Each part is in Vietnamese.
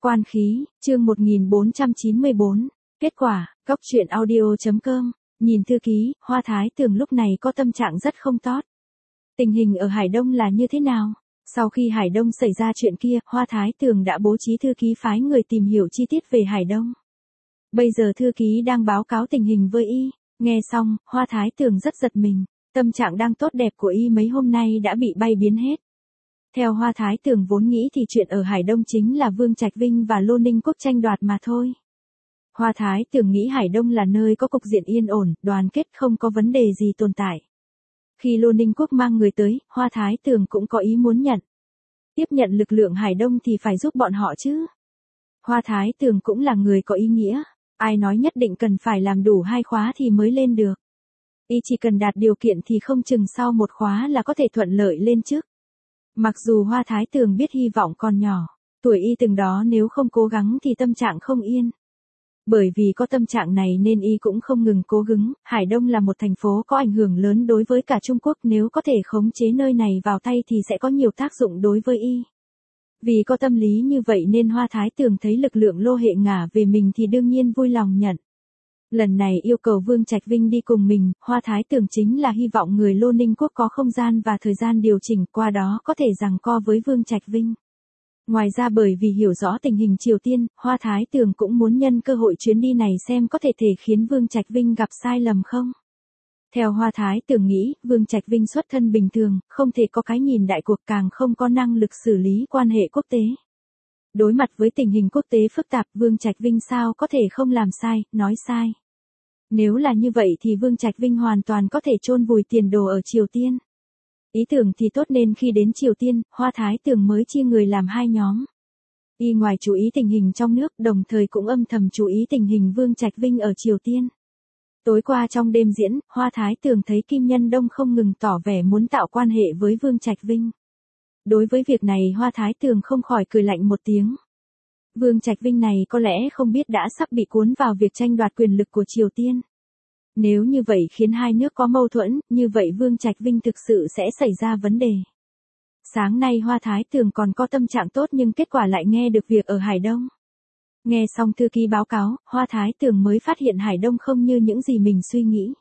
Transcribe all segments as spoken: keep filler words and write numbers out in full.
Quan khí, chương một nghìn bốn trăm chín mươi bốn. Kết quả, góc truyện audio chấm com. Nhìn thư ký, Hoa Thái Tường lúc này có tâm trạng rất không tốt. Tình hình ở Hải Đông là như thế nào? Sau khi Hải Đông xảy ra chuyện kia, Hoa Thái Tường đã bố trí thư ký phái người tìm hiểu chi tiết về Hải Đông. Bây giờ thư ký đang báo cáo tình hình với y. Nghe xong, Hoa Thái Tường rất giật mình. Tâm trạng đang tốt đẹp của y mấy hôm nay đã bị bay biến hết. Theo Hoa Thái Tường vốn nghĩ thì chuyện ở Hải Đông chính là Vương Trạch Vinh và Lô Ninh Quốc tranh đoạt mà thôi. Hoa Thái Tường nghĩ Hải Đông là nơi có cục diện yên ổn, đoàn kết, không có vấn đề gì tồn tại. Khi Lô Ninh Quốc mang người tới, Hoa Thái Tường cũng có ý muốn nhận. Tiếp nhận lực lượng Hải Đông thì phải giúp bọn họ chứ. Hoa Thái Tường cũng là người có ý nghĩa. Ai nói nhất định cần phải làm đủ hai khóa thì mới lên được. Y chỉ cần đạt điều kiện thì không chừng sau một khóa là có thể thuận lợi lên trước. Mặc dù Hoa Thái Tường biết hy vọng còn nhỏ, tuổi y từng đó nếu không cố gắng thì tâm trạng không yên. Bởi vì có tâm trạng này nên y cũng không ngừng cố gắng. Hải Đông là một thành phố có ảnh hưởng lớn đối với cả Trung Quốc, nếu có thể khống chế nơi này vào tay thì sẽ có nhiều tác dụng đối với y. Vì có tâm lý như vậy nên Hoa Thái Tường thấy lực lượng Lô hệ ngả về mình thì đương nhiên vui lòng nhận. Lần này yêu cầu Vương Trạch Vinh đi cùng mình, Hoa Thái Tường chính là hy vọng người Lô Ninh Quốc có không gian và thời gian điều chỉnh, qua đó có thể giằng co với Vương Trạch Vinh. Ngoài ra bởi vì hiểu rõ tình hình Triều Tiên, Hoa Thái Tường cũng muốn nhân cơ hội chuyến đi này xem có thể thể khiến Vương Trạch Vinh gặp sai lầm không. Theo Hoa Thái Tường nghĩ, Vương Trạch Vinh xuất thân bình thường, không thể có cái nhìn đại cuộc, càng không có năng lực xử lý quan hệ quốc tế. Đối mặt với tình hình quốc tế phức tạp, Vương Trạch Vinh sao có thể không làm sai, nói sai. Nếu là như vậy thì Vương Trạch Vinh hoàn toàn có thể chôn vùi tiền đồ ở Triều Tiên. Ý tưởng thì tốt nên khi đến Triều Tiên, Hoa Thái Tường mới chia người làm hai nhóm. Y ngoài chú ý tình hình trong nước, đồng thời cũng âm thầm chú ý tình hình Vương Trạch Vinh ở Triều Tiên. Tối qua trong đêm diễn, Hoa Thái Tường thấy Kim Nhân Đông không ngừng tỏ vẻ muốn tạo quan hệ với Vương Trạch Vinh. Đối với việc này Hoa Thái Tường không khỏi cười lạnh một tiếng. Vương Trạch Vinh này có lẽ không biết đã sắp bị cuốn vào việc tranh đoạt quyền lực của Triều Tiên. Nếu như vậy khiến hai nước có mâu thuẫn, như vậy Vương Trạch Vinh thực sự sẽ xảy ra vấn đề. Sáng nay Hoa Thái Tường còn có tâm trạng tốt nhưng kết quả lại nghe được việc ở Hải Đông. Nghe xong thư ký báo cáo, Hoa Thái Tường mới phát hiện Hải Đông không như những gì mình suy nghĩ.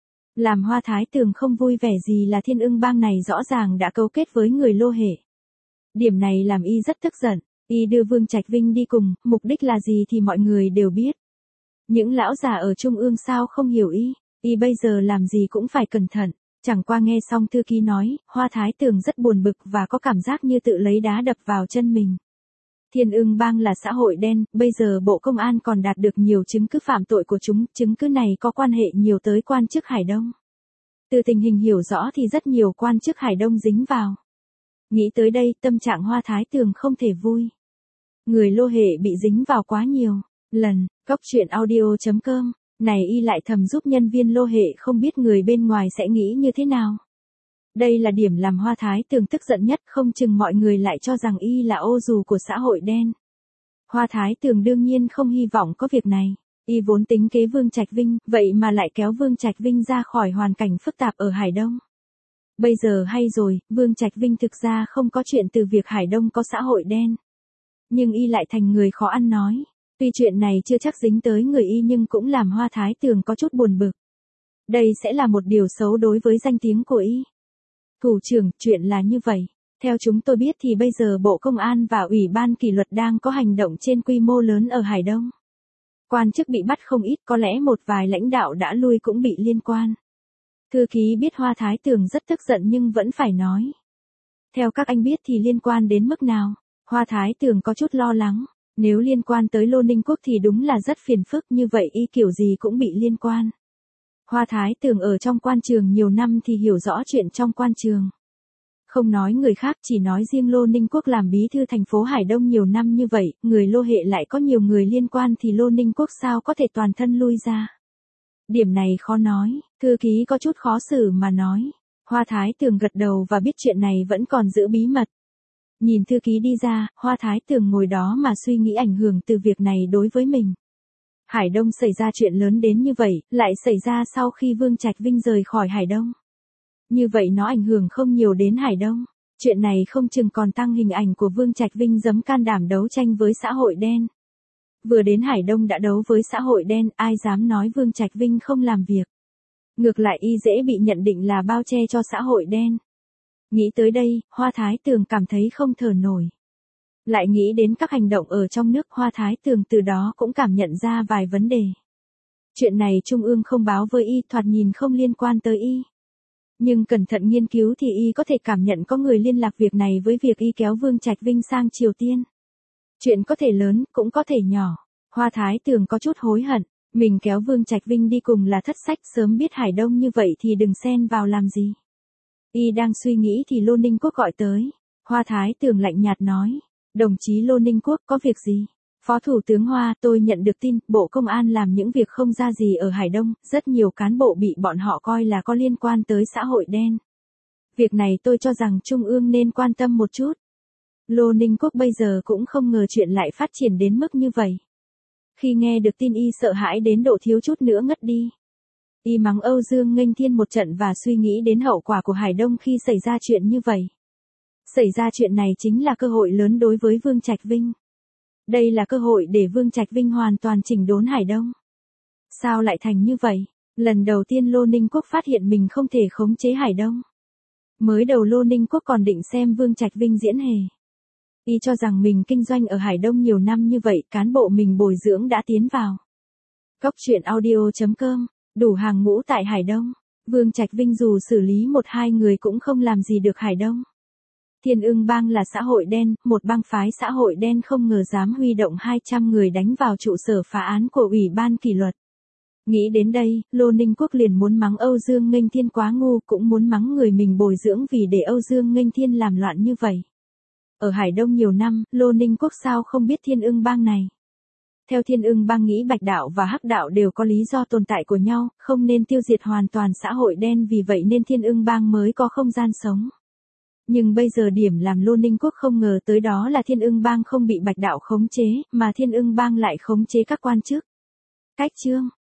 Làm Hoa Thái Tường không vui vẻ gì là Thiên Ưng Bang này rõ ràng đã cấu kết với người Lô hệ. Điểm này làm y rất tức giận. Y đưa Vương Trạch Vinh đi cùng, mục đích là gì thì mọi người đều biết. Những lão già ở Trung ương sao không hiểu y, y bây giờ làm gì cũng phải cẩn thận. Chẳng qua nghe xong thư ký nói, Hoa Thái Tường rất buồn bực và có cảm giác như tự lấy đá đập vào chân mình. Thiên Ưng Bang là xã hội đen, bây giờ Bộ Công an còn đạt được nhiều chứng cứ phạm tội của chúng, chứng cứ này có quan hệ nhiều tới quan chức Hải Đông. Từ tình hình hiểu rõ thì rất nhiều quan chức Hải Đông dính vào. Nghĩ tới đây, tâm trạng Hoa Thái Tường không thể vui. Người Lô hệ bị dính vào quá nhiều lần. Góc truyện audio chấm com. Này y lại thầm giúp nhân viên Lô hệ không biết người bên ngoài sẽ nghĩ như thế nào. Đây là điểm làm Hoa Thái Tường tức giận nhất, không chừng mọi người lại cho rằng y là ô dù của xã hội đen. Hoa Thái Tường đương nhiên không hy vọng có việc này. Y vốn tính kế Vương Trạch Vinh, vậy mà lại kéo Vương Trạch Vinh ra khỏi hoàn cảnh phức tạp ở Hải Đông. Bây giờ hay rồi, Vương Trạch Vinh thực ra không có chuyện từ việc Hải Đông có xã hội đen. Nhưng y lại thành người khó ăn nói. Tuy chuyện này chưa chắc dính tới người y nhưng cũng làm Hoa Thái Tường có chút buồn bực. Đây sẽ là một điều xấu đối với danh tiếng của y. Thủ trưởng, chuyện là như vậy. Theo chúng tôi biết thì bây giờ Bộ Công an và Ủy ban kỷ luật đang có hành động trên quy mô lớn ở Hải Đông. Quan chức bị bắt không ít, có lẽ một vài lãnh đạo đã lui cũng bị liên quan. Thư ký biết Hoa Thái Tường rất tức giận nhưng vẫn phải nói. Theo các anh biết thì liên quan đến mức nào? Hoa Thái Tường có chút lo lắng. Nếu liên quan tới Lô Ninh Quốc thì đúng là rất phiền phức, như vậy y kiểu gì cũng bị liên quan. Hoa Thái Tường ở trong quan trường nhiều năm thì hiểu rõ chuyện trong quan trường. Không nói người khác, chỉ nói riêng Lô Ninh Quốc làm bí thư thành phố Hải Đông nhiều năm như vậy, người Lô hệ lại có nhiều người liên quan thì Lô Ninh Quốc sao có thể toàn thân lui ra. Điểm này khó nói, thư ký có chút khó xử mà nói. Hoa Thái Tường gật đầu và biết chuyện này vẫn còn giữ bí mật. Nhìn thư ký đi ra, Hoa Thái Tường ngồi đó mà suy nghĩ ảnh hưởng từ việc này đối với mình. Hải Đông xảy ra chuyện lớn đến như vậy, lại xảy ra sau khi Vương Trạch Vinh rời khỏi Hải Đông. Như vậy nó ảnh hưởng không nhiều đến Hải Đông. Chuyện này không chừng còn tăng hình ảnh của Vương Trạch Vinh dám can đảm đấu tranh với xã hội đen. Vừa đến Hải Đông đã đấu với xã hội đen, ai dám nói Vương Trạch Vinh không làm việc. Ngược lại y dễ bị nhận định là bao che cho xã hội đen. Nghĩ tới đây, Hoa Thái Tường cảm thấy không thở nổi. Lại nghĩ đến các hành động ở trong nước, Hoa Thái Tường từ đó cũng cảm nhận ra vài vấn đề. Chuyện này Trung ương không báo với y, thoạt nhìn không liên quan tới y. Nhưng cẩn thận nghiên cứu thì y có thể cảm nhận có người liên lạc việc này với việc y kéo Vương Trạch Vinh sang Triều Tiên. Chuyện có thể lớn, cũng có thể nhỏ. Hoa Thái Tường có chút hối hận, mình kéo Vương Trạch Vinh đi cùng là thất sách, sớm biết Hải Đông như vậy thì đừng xen vào làm gì. Y đang suy nghĩ thì Lô Ninh Quốc gọi tới. Hoa Thái Tường lạnh nhạt nói, đồng chí Lô Ninh Quốc có việc gì? Phó Thủ tướng Hoa, tôi nhận được tin, Bộ Công an làm những việc không ra gì ở Hải Đông, rất nhiều cán bộ bị bọn họ coi là có liên quan tới xã hội đen. Việc này tôi cho rằng Trung ương nên quan tâm một chút. Lô Ninh Quốc bây giờ cũng không ngờ chuyện lại phát triển đến mức như vậy. Khi nghe được tin y sợ hãi đến độ thiếu chút nữa ngất đi. Y mắng Âu Dương Nghênh Thiên một trận và suy nghĩ đến hậu quả của Hải Đông khi xảy ra chuyện như vậy. Xảy ra chuyện này chính là cơ hội lớn đối với Vương Trạch Vinh. Đây là cơ hội để Vương Trạch Vinh hoàn toàn chỉnh đốn Hải Đông. Sao lại thành như vậy? Lần đầu tiên Lô Ninh Quốc phát hiện mình không thể khống chế Hải Đông. Mới đầu Lô Ninh Quốc còn định xem Vương Trạch Vinh diễn hề. Y cho rằng mình kinh doanh ở Hải Đông nhiều năm như vậy, cán bộ mình bồi dưỡng đã tiến vào. Cóc truyện audio chấm com, đủ hàng ngũ tại Hải Đông. Vương Trạch Vinh dù xử lý một hai người cũng không làm gì được Hải Đông. Thiên Ưng Bang là xã hội đen, một bang phái xã hội đen không ngờ dám huy động hai trăm người đánh vào trụ sở phá án của Ủy ban kỷ luật. Nghĩ đến đây, Lô Ninh Quốc liền muốn mắng Âu Dương Nghênh Thiên quá ngu, cũng muốn mắng người mình bồi dưỡng vì để Âu Dương Nghênh Thiên làm loạn như vậy. Ở Hải Đông nhiều năm, Lô Ninh Quốc sao không biết Thiên Ưng Bang này. Theo Thiên Ưng Bang nghĩ Bạch đạo và Hắc đạo đều có lý do tồn tại của nhau, không nên tiêu diệt hoàn toàn xã hội đen, vì vậy nên Thiên Ưng Bang mới có không gian sống. Nhưng bây giờ điểm làm Lô Ninh Quốc không ngờ tới đó là Thiên Ưng Bang không bị Bạch đạo khống chế, mà Thiên Ưng Bang lại khống chế các quan chức. Cách chương